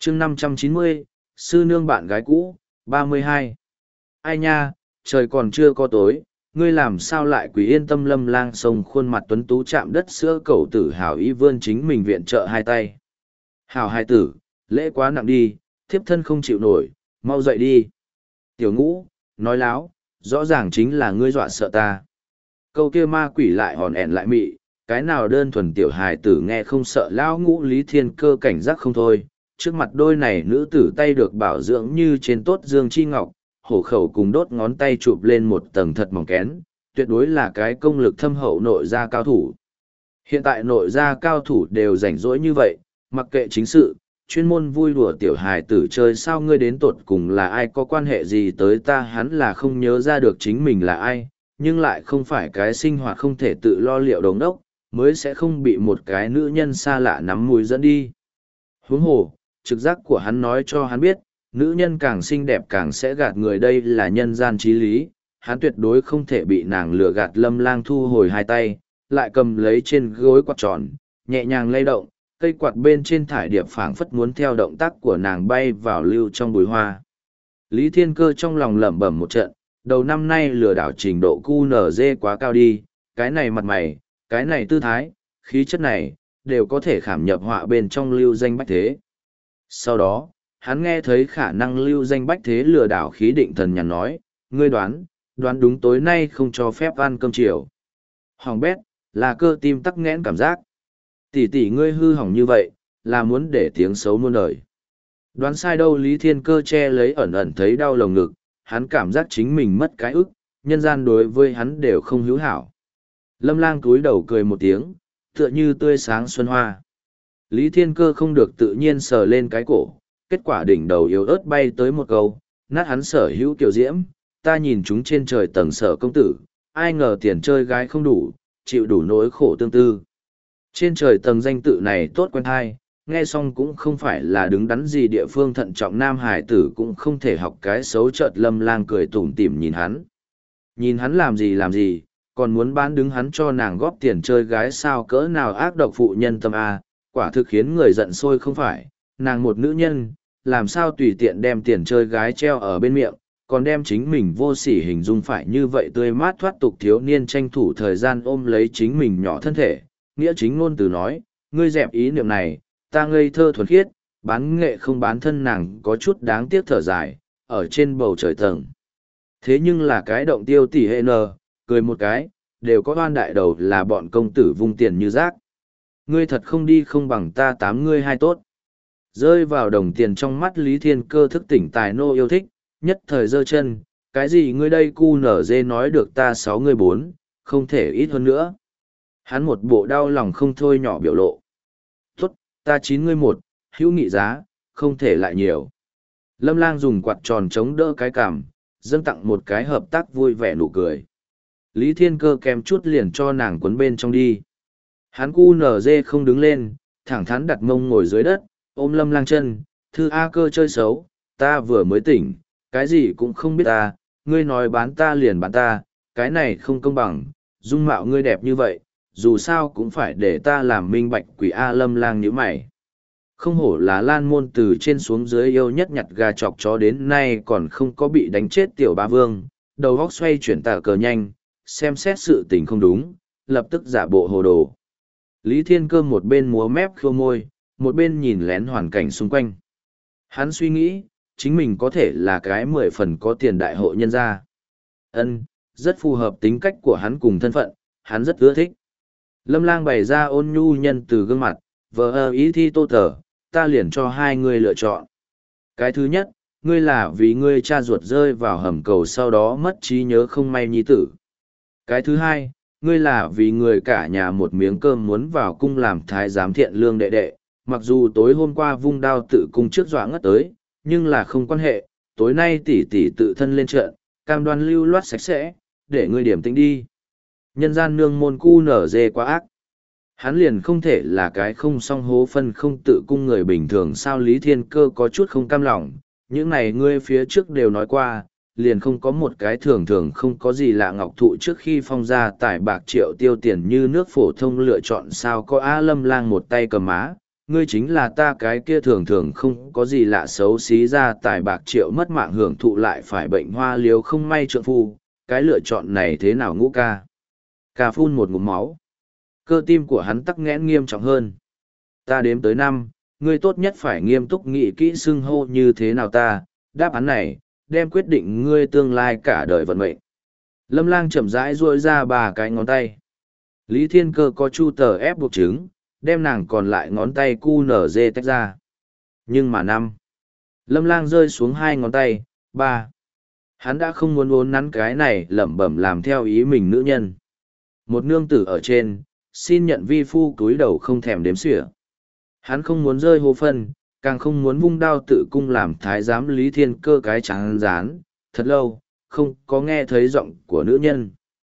chương 590, sư nương bạn gái cũ, 32. Ai nha, trời còn chưa có tối, ngươi làm sao lại quý yên tâm? Lâm Lang sông khuôn mặt tuấn tú chạm đất sữa cậu tử hào ý vươn chính mình viện trợ hai tay. Hào hai tử, lễ quá nặng đi, thiếp thân không chịu nổi, mau dậy đi. Tiểu Ngũ, nói láo, rõ ràng chính là ngươi dọa sợ ta. Câu kia ma quỷ lại hòn ẻn lại mị, cái nào đơn thuần tiểu hài tử nghe không sợ lão Ngũ Lý Thiên Cơ cảnh giác không thôi. Trước mặt đôi này nữ tử tay được bảo dưỡng như trên tốt dương chi ngọc, hổ khẩu cùng đốt ngón tay chụp lên một tầng thật mỏng kén, tuyệt đối là cái công lực thâm hậu nội gia cao thủ. Hiện tại nội gia cao thủ đều rảnh rỗi như vậy, mặc kệ chính sự, chuyên môn vui đùa tiểu hài tử chơi. Sao ngươi đến tột cùng là ai, có quan hệ gì tới ta? Hắn là không nhớ ra được chính mình là ai, nhưng lại không phải cái sinh hoạt không thể tự lo liệu đống đốc, mới sẽ không bị một cái nữ nhân xa lạ nắm mũi dẫn đi. Huống hồ, trực giác của hắn nói cho hắn biết, nữ nhân càng xinh đẹp càng sẽ gạt người, đây là nhân gian trí lý, hắn tuyệt đối không thể bị nàng lừa gạt. Lâm Lang thu hồi hai tay, lại cầm lấy trên gối quạt tròn, nhẹ nhàng lay động, cây quạt bên trên thải điệp phảng phất muốn theo động tác của nàng bay vào lưu trong bụi hoa. Lý Thiên Cơ trong lòng lẩm bẩm một trận, đầu năm nay lừa đảo trình độ QNZ quá cao đi, cái này mặt mày, cái này tư thái, khí chất này, đều có thể khảm nhập họa bên trong lưu danh bách thế. Sau đó, hắn nghe thấy khả năng lưu danh bách thế lừa đảo khí định thần nhàn nói, ngươi đoán đúng tối nay không cho phép ăn cơm chiều. Hỏng bét, là cơ tim tắc nghẽn cảm giác. Tỷ tỷ ngươi hư hỏng như vậy, là muốn để tiếng xấu muôn đời. Đoán sai đâu? Lý Thiên Cơ che lấy ẩn ẩn thấy đau lồng ngực, hắn cảm giác chính mình mất cái ức, nhân gian đối với hắn đều không hữu hảo. Lâm Lang cúi đầu cười một tiếng, tựa như tươi sáng xuân hoa. Lý Thiên Cơ không được tự nhiên sờ lên cái cổ, kết quả đỉnh đầu yếu ớt bay tới một câu, nát hắn sở hữu kiểu diễm, ta nhìn chúng trên trời tầng sở công tử, ai ngờ tiền chơi gái không đủ, chịu đủ nỗi khổ tương tư. Trên trời tầng danh tự này tốt quen thai, nghe xong cũng không phải là đứng đắn gì, địa phương thận trọng nam hải tử cũng không thể học cái xấu. Chợt Lâm Lang cười tủm tỉm nhìn hắn. Nhìn hắn làm gì, còn muốn bán đứng hắn cho nàng góp tiền chơi gái sao? Cỡ nào ác độc phụ nhân tâm a, quả thực khiến người giận sôi. Không phải, nàng một nữ nhân, làm sao tùy tiện đem tiền chơi gái treo ở bên miệng, còn đem chính mình vô sỉ hình dung phải như vậy tươi mát thoát tục. Thiếu niên tranh thủ thời gian ôm lấy chính mình nhỏ thân thể, nghĩa chính ngôn từ nói, ngươi dẹp ý niệm này, ta ngây thơ thuần khiết, bán nghệ không bán thân. Nàng có chút đáng tiếc thở dài, ở trên bầu trời tầng. Thế nhưng là cái động tiêu tỷ hệ nờ, cười một cái, đều có oan đại đầu là bọn công tử vung tiền như rác. Ngươi thật không đi không bằng ta tám ngươi hai tốt. Rơi vào đồng tiền trong mắt Lý Thiên Cơ thức tỉnh tài nô yêu thích, nhất thời giơ chân, cái gì ngươi đây cu nở dê nói được ta sáu ngươi bốn, không thể ít hơn nữa. Hắn một bộ đau lòng không thôi nhỏ biểu lộ. Tốt, ta chín ngươi một, hữu nghị giá, không thể lại nhiều. Lâm Lang dùng quạt tròn chống đỡ cái cằm, dâng tặng một cái hợp tác vui vẻ nụ cười. Lý Thiên Cơ kèm chút liền cho nàng quấn bên trong đi. Hắn cu nở dê không đứng lên, thẳng thắn đặt mông ngồi dưới đất, ôm Lâm Lang chân, thư A Cơ chơi xấu, ta vừa mới tỉnh, cái gì cũng không biết ta, ngươi nói bán ta liền bán ta, cái này không công bằng, dung mạo ngươi đẹp như vậy, dù sao cũng phải để ta làm minh bạch. Quỷ A. Lâm Lang nhíu mày. Không hổ là Lan môn từ trên xuống dưới yêu nhất nhặt gà chọc chó đến nay còn không có bị đánh chết tiểu ba vương, đầu góc xoay chuyển tả cờ nhanh, xem xét sự tình không đúng, lập tức giả bộ hồ đồ. Lý Thiên Cơ một bên múa mép khô môi, một bên nhìn lén hoàn cảnh xung quanh. Hắn suy nghĩ, chính mình có thể là cái 10 phần có tiền đại hộ nhân gia. Rất phù hợp tính cách của hắn cùng thân phận, hắn rất ưa thích. Lâm Lang bày ra ôn nhu nhân từ gương mặt, vờ ý thi tô tờ, ta liền cho hai người lựa chọn. Cái thứ nhất, ngươi là vì ngươi cha ruột rơi vào hầm cầu sau đó mất trí nhớ không may nhi tử. Cái thứ hai, ngươi là vì người cả nhà một miếng cơm muốn vào cung làm thái giám thiện lương đệ đệ, mặc dù tối hôm qua vung đao tự cung trước dọa ngất tới, nhưng là không quan hệ, tối nay tỷ tỷ tự thân lên trận, cam đoan lưu loát sạch sẽ, để ngươi điểm tĩnh đi. Nhân gian nương môn cu nở dê quá ác. Hắn liền không thể là cái không song hố phân không tự cung người bình thường sao? Lý Thiên Cơ có chút không cam lòng, những này ngươi phía trước đều nói qua, liền không có một cái thường thường không có gì lạ ngọc thụ trước khi phong ra tải bạc triệu tiêu tiền như nước phổ thông lựa chọn sao? Có A. Lâm Lang một tay cầm má, ngươi chính là ta cái kia thường thường không có gì lạ xấu xí ra tài bạc triệu mất mạng hưởng thụ lại phải bệnh hoa liếu không may trượng phu, cái lựa chọn này thế nào Ngũ ca? Ca phun một ngụm máu. Cơ tim của hắn tắc nghẽn nghiêm trọng hơn. Ta đếm tới 5, ngươi tốt nhất phải nghiêm túc nghĩ kỹ xưng hô như thế nào ta, đáp án này, đem quyết định ngươi tương lai cả đời vận mệnh. Lâm Lang chậm rãi duỗi ra 3 cái ngón tay. Lý Thiên Cơ có chu tờ ép buộc chứng, đem nàng còn lại ngón tay QNZ tách ra. Nhưng mà 5. Lâm Lang rơi xuống 2 ngón tay, 3. Hắn đã không muốn uốn nắn cái này lẩm bẩm làm theo ý mình nữ nhân. Một nương tử ở trên, xin nhận vi phu cúi đầu không thèm đếm xỉa. Hắn không muốn rơi hố phân, càng không muốn vung đao tự cung làm thái giám Lý Thiên Cơ cái trắng rán, thật lâu, không có nghe thấy giọng của nữ nhân.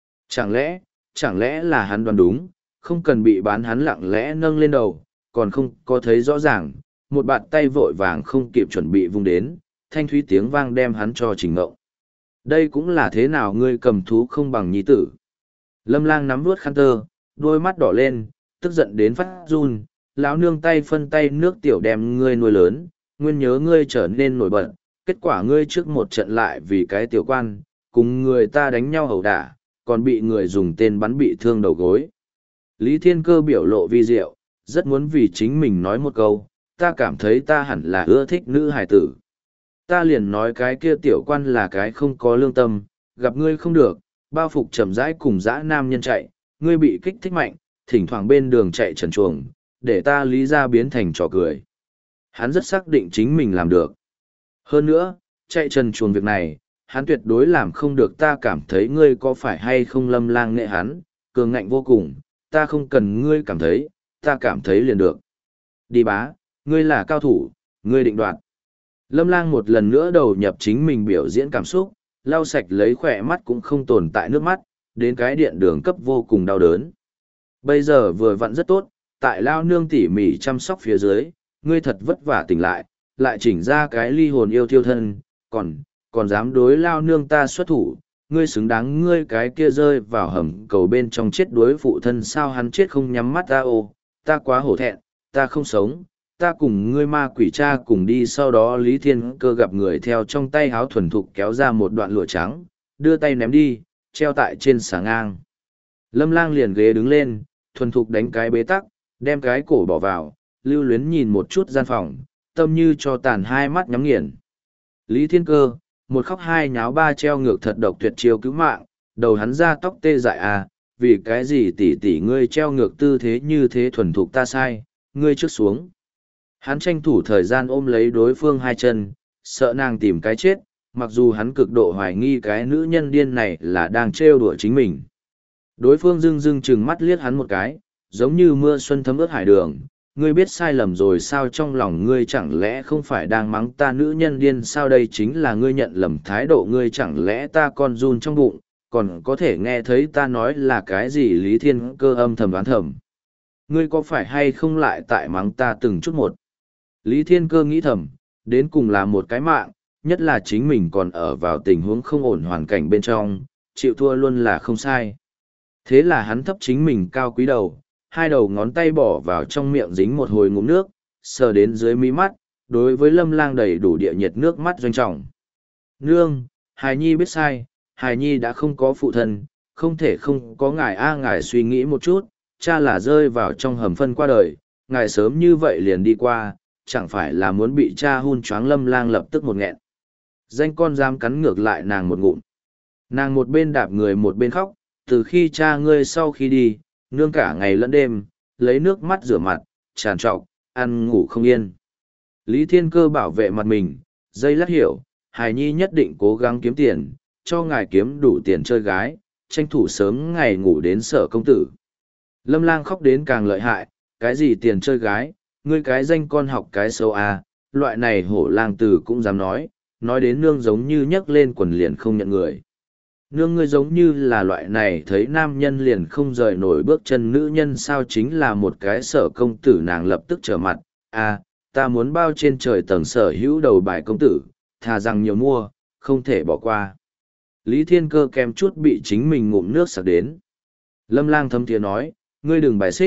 Chẳng lẽ là hắn đoán đúng, không cần bị bán hắn lặng lẽ nâng lên đầu, còn không có thấy rõ ràng, một bàn tay vội vàng không kịp chuẩn bị vung đến, thanh thúy tiếng vang đem hắn cho trình ngộng. Đây cũng là thế nào ngươi cầm thú không bằng nhi tử. Lâm Lang nắm vuốt khăn tơ, đôi mắt đỏ lên, tức giận đến phát run, lão nương tay phân tay nước tiểu đem ngươi nuôi lớn, nguyên nhớ ngươi trở nên nổi bật, kết quả ngươi trước một trận lại vì cái tiểu quan, cùng người ta đánh nhau ẩu đả, còn bị người dùng tên bắn bị thương đầu gối. Lý Thiên Cơ biểu lộ vi diệu, rất muốn vì chính mình nói một câu, ta cảm thấy ta hẳn là ưa thích nữ hài tử. Ta liền nói cái kia tiểu quan là cái không có lương tâm, gặp ngươi không được, bao phục chậm rãi cùng dã nam nhân chạy, ngươi bị kích thích mạnh, thỉnh thoảng bên đường chạy trần chuồng, để ta lý ra biến thành trò cười. Hắn rất xác định chính mình làm được. Hơn nữa, chạy trần chuồng việc này, hắn tuyệt đối làm không được. Ta cảm thấy ngươi có phải hay không Lâm Lang nghệ hắn, cường ngạnh vô cùng, ta không cần ngươi cảm thấy, ta cảm thấy liền được. Đi bá, ngươi là cao thủ, ngươi định đoạt. Lâm Lang một lần nữa đầu nhập chính mình biểu diễn cảm xúc, lau sạch lấy khỏe mắt cũng không tồn tại nước mắt, đến cái điện đường cấp vô cùng đau đớn. Bây giờ vừa vặn rất tốt, tại lao nương tỉ mỉ chăm sóc phía dưới, ngươi thật vất vả tỉnh lại chỉnh ra cái ly hồn yêu thiêu thân, còn dám đối lao nương ta xuất thủ, ngươi xứng đáng ngươi cái kia rơi vào hầm cầu bên trong chết đuối phụ thân sao hắn chết không nhắm mắt ta ô, ta quá hổ thẹn, ta không sống, ta cùng ngươi ma quỷ cha cùng đi. Sau đó Lý Thiên Cơ gặp người theo trong tay háo thuần thục kéo ra một đoạn lụa trắng, đưa tay ném đi, treo tại trên xà ngang. Lâm Lang liền ghế đứng lên, thuần thục đánh cái bế tắc, đem cái cổ bỏ vào, lưu luyến nhìn một chút gian phòng, tâm như cho tàn hai mắt nhắm nghiền. Lý Thiên Cơ, một khóc hai nháo ba treo ngược thật độc tuyệt chiêu cứu mạng, đầu hắn ra tóc tê dại à, vì cái gì tỷ ngươi treo ngược tư thế như thế thuần thục ta sai, ngươi trước xuống. Hắn tranh thủ thời gian ôm lấy đối phương hai chân, sợ nàng tìm cái chết, mặc dù hắn cực độ hoài nghi cái nữ nhân điên này là đang trêu đùa chính mình. Đối phương dưng dưng chừng mắt liếc hắn một cái, giống như mưa xuân thấm ướt hải đường. Ngươi biết sai lầm rồi sao, trong lòng ngươi chẳng lẽ không phải đang mắng ta nữ nhân điên sao, đây chính là ngươi nhận lầm thái độ, ngươi chẳng lẽ ta con run trong bụng, còn có thể nghe thấy ta nói là cái gì. Lý Thiên Cơ âm thầm đoán thầm. Ngươi có phải hay không lại tại mắng ta từng chút một. Lý Thiên Cơ nghĩ thầm, đến cùng là một cái mạng, nhất là chính mình còn ở vào tình huống không ổn hoàn cảnh bên trong, chịu thua luôn là không sai. Thế là hắn thấp chính mình cao quý đầu, hai đầu ngón tay bỏ vào trong miệng dính một hồi ngụm nước, sờ đến dưới mí mắt, đối với Lâm Lang đầy đủ địa nhiệt nước mắt doanh trọng. Nương, Hài Nhi biết sai, Hài Nhi đã không có phụ thân, không thể không có ngài ngài suy nghĩ một chút, cha là rơi vào trong hầm phân qua đời, ngài sớm như vậy liền đi qua, chẳng phải là muốn bị cha hun choáng. Lâm Lang lập tức một nghẹn. Danh con dám cắn ngược lại nàng một ngụm. Nàng một bên đạp người một bên khóc, từ khi cha ngươi sau khi đi, nương cả ngày lẫn đêm, lấy nước mắt rửa mặt, tràn trọc, ăn ngủ không yên. Lý Thiên Cơ bảo vệ mặt mình, dây lát hiểu, Hài Nhi nhất định cố gắng kiếm tiền, cho ngài kiếm đủ tiền chơi gái, tranh thủ sớm ngày ngủ đến Sở công tử. Lâm Lang khóc đến càng lợi hại, cái gì tiền chơi gái, ngươi cái danh con học cái xấu à, loại này hổ lang tử cũng dám nói đến nương giống như nhấc lên quần liền không nhận người. Nương ngươi giống như là loại này thấy nam nhân liền không rời nổi bước chân nữ nhân sao, chính là một cái Sở công tử. Nàng lập tức trở mặt, à, ta muốn bao trên trời tầng sở hữu đầu bài công tử, thà rằng nhiều mua, không thể bỏ qua. Lý Thiên Cơ kèm chút bị chính mình ngụm nước sặc đến. Lâm Lang thâm tiếng nói, ngươi đừng bài xích,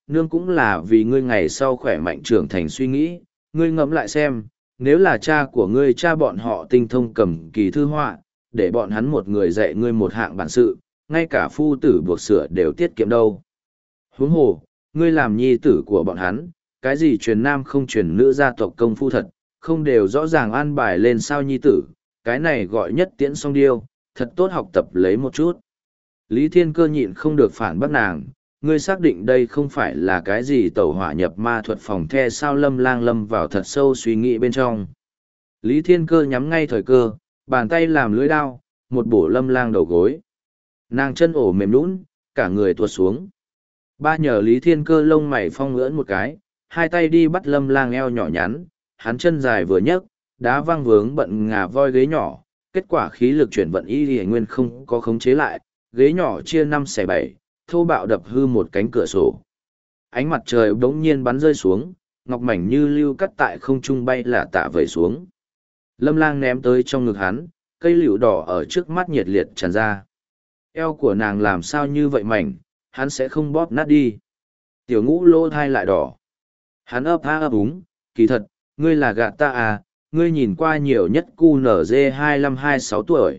nương cũng là vì ngươi ngày sau khỏe mạnh trưởng thành suy nghĩ, ngươi ngẫm lại xem, nếu là cha của ngươi cha bọn họ tinh thông cầm kỳ thư họa, để bọn hắn một người dạy ngươi một hạng bản sự, ngay cả phu tử buộc sửa đều tiết kiệm đâu. Huống hồ, ngươi làm nhi tử của bọn hắn, cái gì truyền nam không truyền nữ gia tộc công phu thật, không đều rõ ràng an bài lên sao nhi tử, cái này gọi nhất tiễn song điêu, thật tốt học tập lấy một chút. Lý Thiên Cơ nhịn không được phản bác nàng, ngươi xác định đây không phải là cái gì tẩu hỏa nhập ma thuật phòng the sao. Lâm Lang lâm vào thật sâu suy nghĩ bên trong. Lý Thiên Cơ nhắm ngay thời cơ, bàn tay làm lưỡi đao, một bổ Lâm Lang đầu gối. Nàng chân ổ mềm nhũn, cả người tuột xuống. Ba nhờ Lý Thiên Cơ lông mày phong ngưỡn một cái, hai tay đi bắt Lâm Lang eo nhỏ nhắn, hắn chân dài vừa nhấc, đá văng vướng bận ngà voi ghế nhỏ, kết quả khí lực chuyển vận y lìa nguyên không có khống chế lại, ghế nhỏ chia 5/7, thô bạo đập hư một cánh cửa sổ. Ánh mặt trời bỗng nhiên bắn rơi xuống, ngọc mảnh như lưu cắt tại không trung bay là tạ vẩy xuống. Lâm Lang ném tới trong ngực hắn, cây liễu đỏ ở trước mắt nhiệt liệt tràn ra. Eo của nàng làm sao như vậy mảnh, hắn sẽ không bóp nát đi. Tiểu Ngũ lỗ thai lại đỏ. Hắn ấp há ấp úng, kỳ thật, ngươi là gạt ta à, ngươi nhìn qua nhiều nhất QNZ 25-26 tuổi,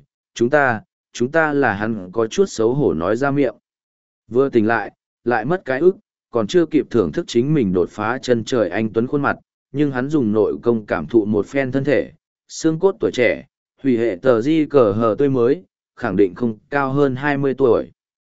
chúng ta là hắn có chút xấu hổ nói ra miệng. Vừa tỉnh lại mất cái ức, còn chưa kịp thưởng thức chính mình đột phá chân trời anh tuấn khuôn mặt, nhưng hắn dùng nội công cảm thụ một phen thân thể, xương cốt tuổi trẻ, hủy hệ tờ di cờ hờ tươi mới, khẳng định không cao hơn 20 tuổi.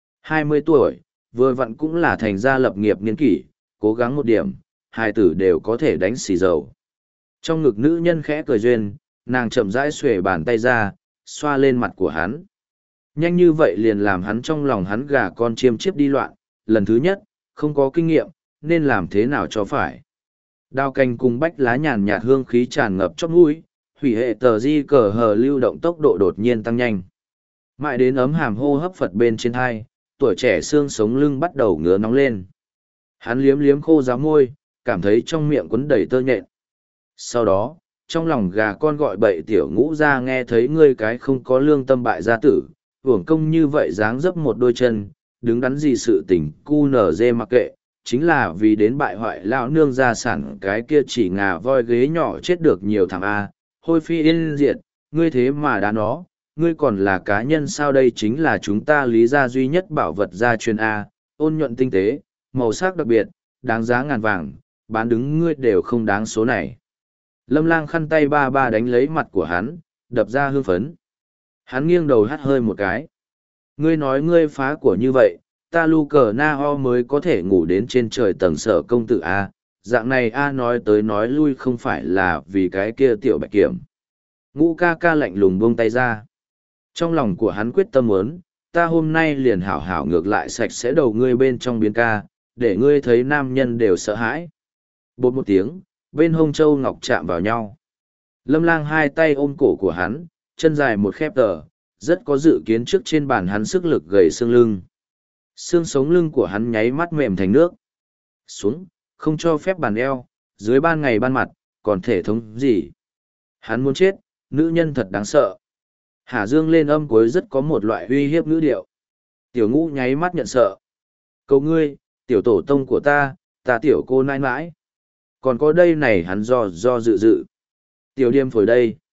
20 tuổi, vừa vặn cũng là thành gia lập nghiệp niên kỷ, cố gắng một điểm, hai tử đều có thể đánh xì dầu. Trong ngực nữ nhân khẽ cười duyên, nàng chậm rãi xuề bàn tay ra, xoa lên mặt của hắn. Nhanh như vậy liền làm hắn trong lòng hắn gà con chiêm chiếp đi loạn, lần thứ nhất, không có kinh nghiệm, nên làm thế nào cho phải. Đao canh cùng bách lá nhàn nhạt hương khí tràn ngập trong mũi, hủy hệ tờ di cờ hờ lưu động tốc độ đột nhiên tăng nhanh. Mãi đến ấm hàm hô hấp phật bên trên thai, tuổi trẻ xương sống lưng bắt đầu ngứa nóng lên. Hắn liếm liếm khô ráo môi, cảm thấy trong miệng quấn đầy tơ nhện. Sau đó, trong lòng gà con gọi bậy Tiểu Ngũ ra nghe thấy ngươi cái không có lương tâm bại gia tử, uổng công như vậy dáng dấp một đôi chân, đứng đắn gì sự tình cu nở dê mặc kệ, chính là vì đến bại hoại lão nương gia sản cái kia chỉ ngà voi ghế nhỏ chết được nhiều thằng A, hôi phi yên diệt, ngươi thế mà đá nó, ngươi còn là cá nhân sao? Đây chính là chúng ta Lý gia duy nhất bảo vật gia truyền A, ôn nhuận tinh tế, màu sắc đặc biệt, đáng giá ngàn vàng, bán đứng ngươi đều không đáng số này. Lâm Lang khăn tay ba ba đánh lấy mặt của hắn, đập ra hương phấn. Hắn nghiêng đầu hắt hơi một cái. Ngươi nói ngươi phá của như vậy, ta lu cờ na ho mới có thể ngủ đến trên trời tầng sở công tử A, dạng này A nói tới nói lui không phải là vì cái kia tiểu bạch kiểm. Ngũ ca ca lạnh lùng buông tay ra. Trong lòng của hắn quyết tâm muốn, ta hôm nay liền hảo hảo ngược lại sạch sẽ đầu ngươi bên trong biến ca, để ngươi thấy nam nhân đều sợ hãi. Bột một tiếng, bên hông châu ngọc chạm vào nhau. Lâm Lang hai tay ôm cổ của hắn, chân dài một khép tờ, rất có dự kiến trước trên bàn hắn sức lực gầy xương lưng. Xương sống lưng của hắn nháy mắt mềm thành nước. Xuống, không cho phép bàn eo, dưới ban ngày ban mặt, còn thể thống gì. Hắn muốn chết, nữ nhân thật đáng sợ. Hà Dương lên âm cuối rất có một loại uy hiếp ngữ điệu. Tiểu Ngũ nháy mắt nhận sợ. Cầu ngươi, tiểu tổ tông của ta tiểu cô nãi nãi. Còn có đây này hắn do dự. Tiểu Điềm phổi đây,